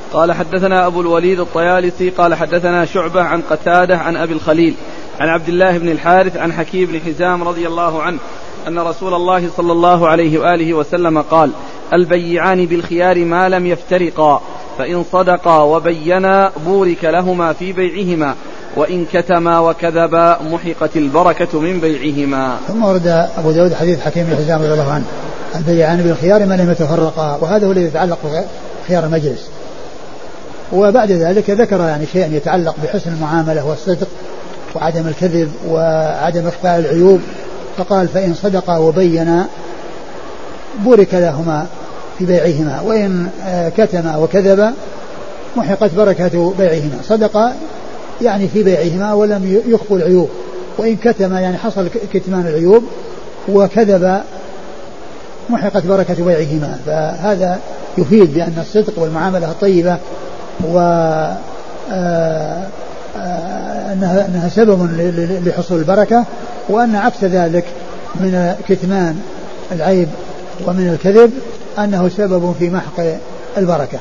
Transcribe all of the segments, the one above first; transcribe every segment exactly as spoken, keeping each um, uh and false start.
قال حدثنا أبو الوليد الطيالسي قال حدثنا شعبة عن قتادة عن أبي الخليل عن عبد الله بن الحارث عن حكيم بن حزام رضي الله عنه أن رسول الله صلى الله عليه وآله وسلم قال: البيعان بالخيار ما لم يفترقا، فإن صدقا وبينا بورك لهما في بيعهما، وإن كتما وكذبا محقت البركة من بيعهما. ثم ورد أبو داود حديث حكيم بن حزام رضي الله عنه: البيعان بالخيار ما لم يتفرقا، وهذا هو الذي يتعلق بخيار المجلس. وبعد ذلك ذكر يعني شيئا يتعلق بحسن المعاملة والصدق وعدم الكذب وعدم إخفاء العيوب، فقال: فإن صدقا وبينا بورك لهما في بيعهما، وإن كتما وكذبا محقت بركة بيعهما. صدقا يعني في بيعهما ولم يخفوا العيوب، وإن كتما يعني حصل كتمان العيوب، وكذب محقت بركة بيعهما. فهذا يفيد بأن الصدق والمعاملة الطيبة وأنها أنها سبب لحصول البركة، وأن عكس ذلك من كتمان العيب ومن الكذب أنه سبب في محق البركة.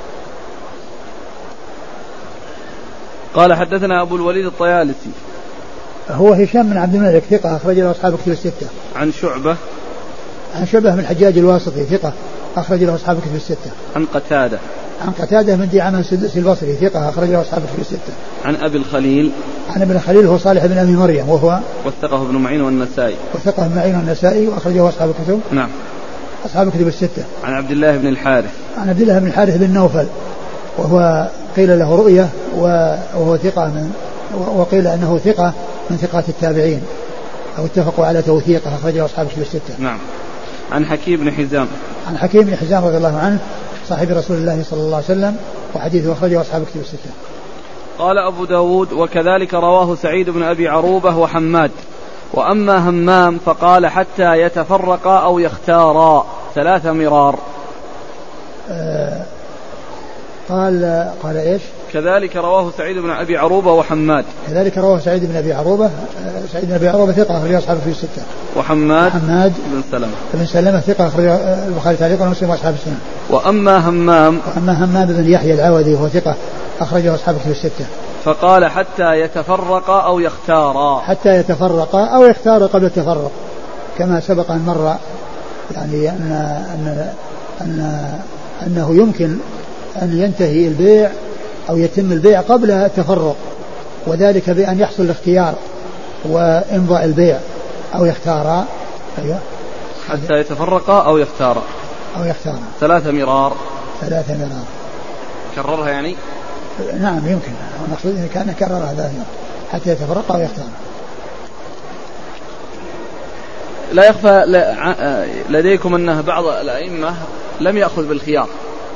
قال حدثنا أبو الوليد الطيالسي هو هشام بن عبد الملك ثقة أخرج له أصحاب كتب الستة. عن شعبة عن شعبة بن الحجاج الواسطي ثقة أخرج له أصحاب كتب الستة. عن قتادة عن قتادة من دعامة السدوسي البصري ثقة أخرج له أصحاب كتب الستة. عن أبي الخليل عن ابن الخليل هو صالح بن أبي مريم وهو وثقه ابن معين والنسائي وثقه ابن معين والنسائي وأخرجه أصحاب الكتب. نعم. أصحاب الكتب الستة. عن عبد الله بن الحارث عن عبد الله بن الحارث بن نوفل وهو قيل له رؤية وهو ثقة من وقيل أنه ثقة من ثقات التابعين أو اتفقوا على توثيقه، أخرجه أصحاب الكتب الستة. نعم. عن حكيم بن حزام عن حكيم بن حزام رضي الله عنه صاحب رسول الله صلى الله عليه وسلم وحديثه أخرجه أصحاب الكتب الستة. قال أبو داود: وكذلك رواه سعيد بن أبي عروبة وحماد. وأما همام فقال: حتى يتفرقا أو يختارا ثلاث مرار. آه قال قال إيش؟ كذلك رواه سعيد بن أبي عروبة وحماد. كذلك رواه سعيد بن أبي عروبة سعيد بن أبي عروبة ثقة أخرج أصحاب الكتب الستة. وحماد حماد بن سلمة بن سلمة ثقة أخرج البخاري تعليقا ومسلم وأصحاب السنة. وأما همام وأما همام بن يحيى العوذي وهو ثقة أخرجه أصحاب الكتب الستة. فقال: حتى يتفرقا أو يختارا. حتى يتفرقا أو يختار قبل التفرق، كما سبق أن مر يعني أن أن أن أنه يمكن أن ينتهي البيع أو يتم البيع قبل التفرق، وذلك بأن يحصل الاختيار وإمضاء البيع أو يختارا. أيوة. حتى يتفرقا أو يختارا أو يختارا ثلاث مرار. ثلاث مرار كررها يعني؟ نعم يمكن، ونقصد إن كان كررها ثلاث مرار حتى يتفرقا أو يختارا. لا يخفى لديكم أن بعض الأئمة لم يأخذ بالخيار.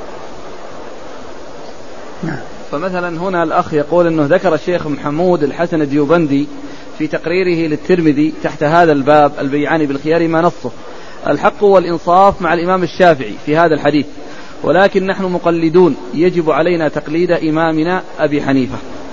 نعم. فمثلا هنا الأخ يقول أنه ذكر الشيخ محمود الحسن الديوبندي في تقريره للترمذي تحت هذا الباب: البيعان بالخيار ما نصه الحق والإنصاف مع الإمام الشافعي في هذا الحديث، ولكن نحن مقلدون يجب علينا تقليد إمامنا أبي حنيفة.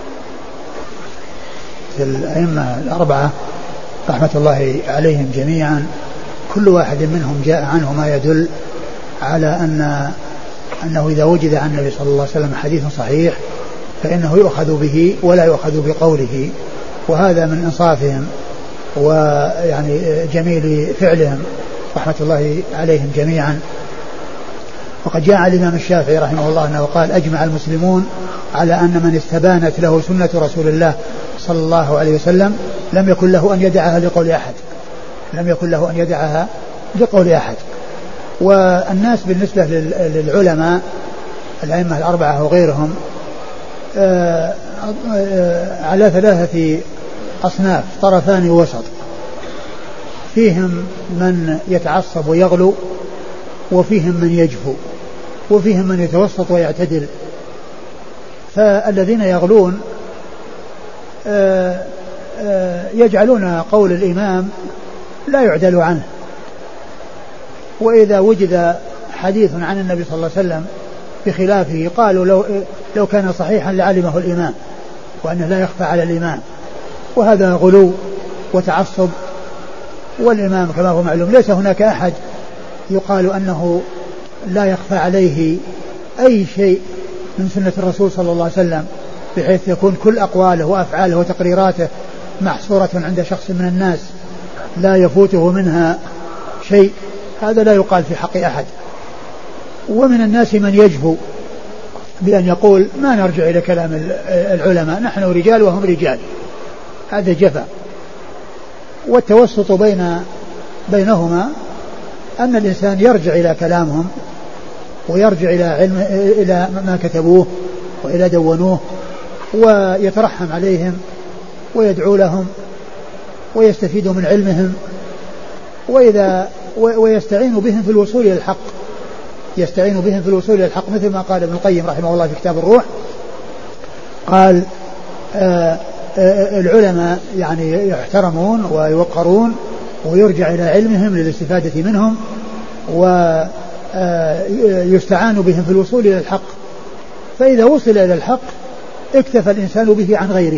الأئمة الأربعة رحمة الله عليهم جميعا كل واحد منهم جاء عنه ما يدل على أن أنه إذا وجد عن النبي صلى الله عليه وسلم حديث صحيح فإنه يؤخذ به ولا يؤخذ بقوله، وهذا من إنصافهم ويعني جميل فعلهم رحمة الله عليهم جميعا. وقد جاء عن الإمام الشافعي رحمه الله أنه قال: أجمع المسلمون على أن من استبانت له سنة رسول الله صلى الله عليه وسلم لم يكن له أن يدعها لقول أحد لم يكن له أن يدعها لقول أحد. والناس بالنسبة للعلماء الأئمة الأربعة وغيرهم على ثلاثة أصناف: طرفان وسط، فيهم من يتعصب ويغلو، وفيهم من يجفو، وفيهم من يتوسط ويعتدل. فالذين يغلون يجعلون قول الإمام لا يعدل عنه، وإذا وجد حديث عن النبي صلى الله عليه وسلم بخلافه قالوا لو, لو كان صحيحا لعلمه الإمام وأنه لا يخفى على الإمام، وهذا غلو وتعصب. والإمام كما هو معلوم ليس هناك أحد يقال أنه لا يخفى عليه أي شيء من سنة الرسول صلى الله عليه وسلم، بحيث يكون كل أقواله وأفعاله وتقريراته محصورة عند شخص من الناس لا يفوته منها شيء، هذا لا يقال في حق أحد. ومن الناس من يجفو بأن يقول ما نرجع إلى كلام العلماء، نحن رجال وهم رجال، هذا جفا. والتوسط بين بينهما أن الإنسان يرجع إلى كلامهم ويرجع إلى علم إلى ما كتبوه وإلى دونوه، ويترحم عليهم ويدعو لهم ويستفيد من علمهم، وإذا ويستعين بهم في الوصول إلى الحق، يستعين بهم في الوصول إلى الحق، مثل ما قال ابن القيم رحمه الله في كتاب الروح، قال آآ آآ العلماء يعني يحترمون ويوقرون ويرجع إلى علمهم للاستفادة منهم، ويستعان بهم في الوصول إلى الحق، فإذا وصل إلى الحق اكتفى الإنسان به عن غيره.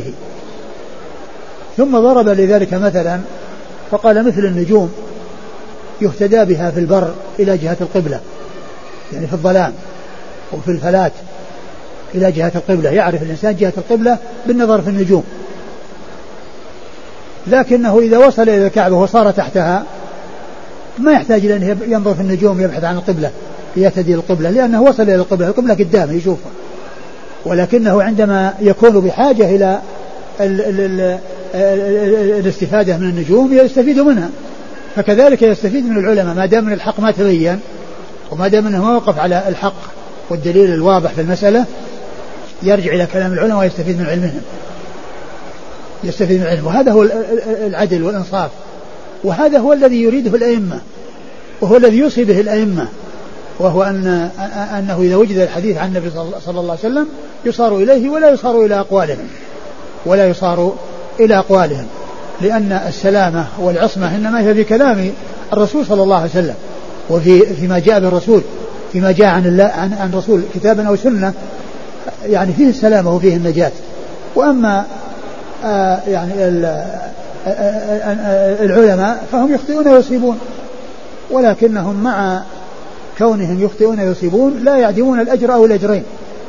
ثم ضرب لذلك مثلا فقال مثل النجوم يهتدى بها في البر إلى جهة القبلة، يعني في الظلام وفي الفلات إلى جهة القبلة، يعرف الإنسان جهة القبلة بالنظر في النجوم، لكنه إذا وصل إلى الكعبة وصار تحتها ما يحتاج إلى أن ينظر في النجوم يبحث عن القبلة يهتدي القبلة، لأنه وصل إلى القبلة، القبلة قدامه يشوفها. ولكنه عندما يكون بحاجة إلى ال ال ال الاستفادة من النجوم يستفيد منها، فكذلك يستفيد من العلماء ما دام من الحق ما تبين، وما دام أنه موقف على الحق والدليل الواضح في المسألة، يرجع إلى كلام العلماء ويستفيد من علمهم، يستفيد من علمه. وهذا هو العدل والإنصاف، وهذا هو الذي يريده الأئمة، وهو الذي يوصي به الأئمة، وهو أن أنه إذا وجد الحديث عن النبي صلى الله عليه وسلم يصار إليه ولا يصار إلى أقوالهم، ولا يصار إلى أقوالهم، لأن السلامة والعصمة إنما هي في كلام الرسول صلى الله عليه وسلم، وفي فيما جاء بالرسول، فيما جاء عن الله عن, عن رسول كتابا أو سنة، يعني فيه السلامة وفيه النجاة. وأما آه يعني العلماء فهم يخطئون ويصيبون، ولكنهم مع كونهم يخطئون ويصيبون لا يعدمون الأجر أو الأجرين.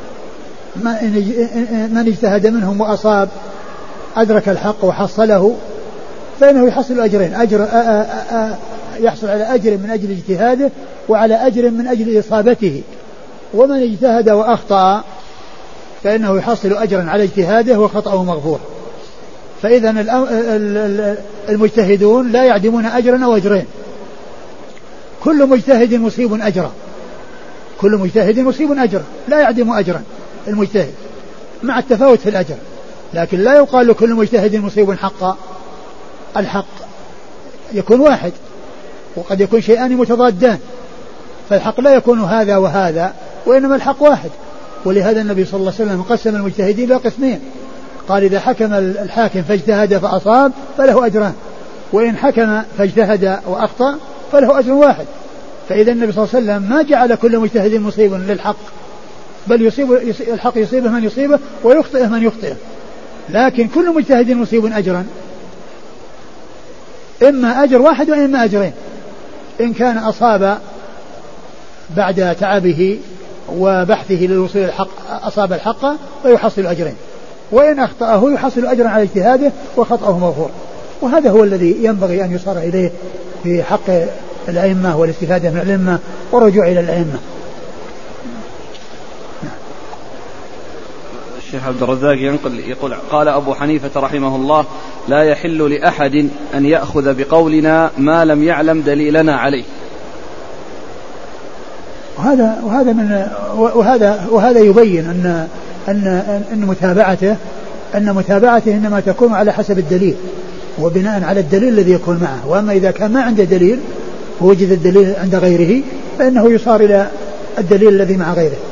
من اجتهد منهم وأصاب أدرك الحق وحصله فإنه يحصل أجرين، أجر آآ آآ يحصل على أجر من أجل اجتهاده وعلى أجر من أجل إصابته. ومن اجتهد وأخطأ فإنه يحصل أجرا على اجتهاده وخطأه مغفور. فإذا المجتهدون لا يعدمون أجرا أو أجرين، كل مجتهد مصيب أجرا، كل مجتهد مصيب أجرا، لا يعدم أجرا المجتهد مع التفاوت في الأجر، لكن لا يقال كل مجتهد مصيب حقا، الحق يكون واحد وقد يكون شيئان متضادان، فالحق لا يكون هذا وهذا، وإنما الحق واحد. ولهذا النبي صلى الله عليه وسلم قسم المجتهدين إلى قسمين، قال إذا حكم الحاكم فاجتهد فأصاب فله أجران، وإن حكم فاجتهد وأخطأ فله أجر واحد. فإذا النبي صلى الله عليه وسلم ما جعل كل مجتهد مصيب للحق، بل يصيب الحق يصيبه من يصيبه ويخطئه من يخطئه، لكن كل مجتهد مصيب أجرا، إما أجر واحد وإما أجرين. إن كان أصاب بعد تعبه وبحثه للوصول الحق أصاب الحق فيحصل أجرين، وإن أخطأه يحصل أجرا على اجتهاده وخطأه مغفور. وهذا هو الذي ينبغي أن يصار إليه في حق الأئمة والاستفادة من الأئمة والرجوع إلى الأئمة. الشيخ عبد الرزاق ينقل يقول قال أبو حنيفة رحمه الله لا يحل لأحد أن يأخذ بقولنا ما لم يعلم دليلنا عليه. وهذا وهذا من وهذا وهذا يبين أن أن أن متابعته أن متابعته إنما تكون على حسب الدليل وبناء على الدليل الذي يكون معه. وأما إذا كان ما عنده دليل ووجد الدليل عند غيره فإنه يصار إلى الدليل الذي مع غيره.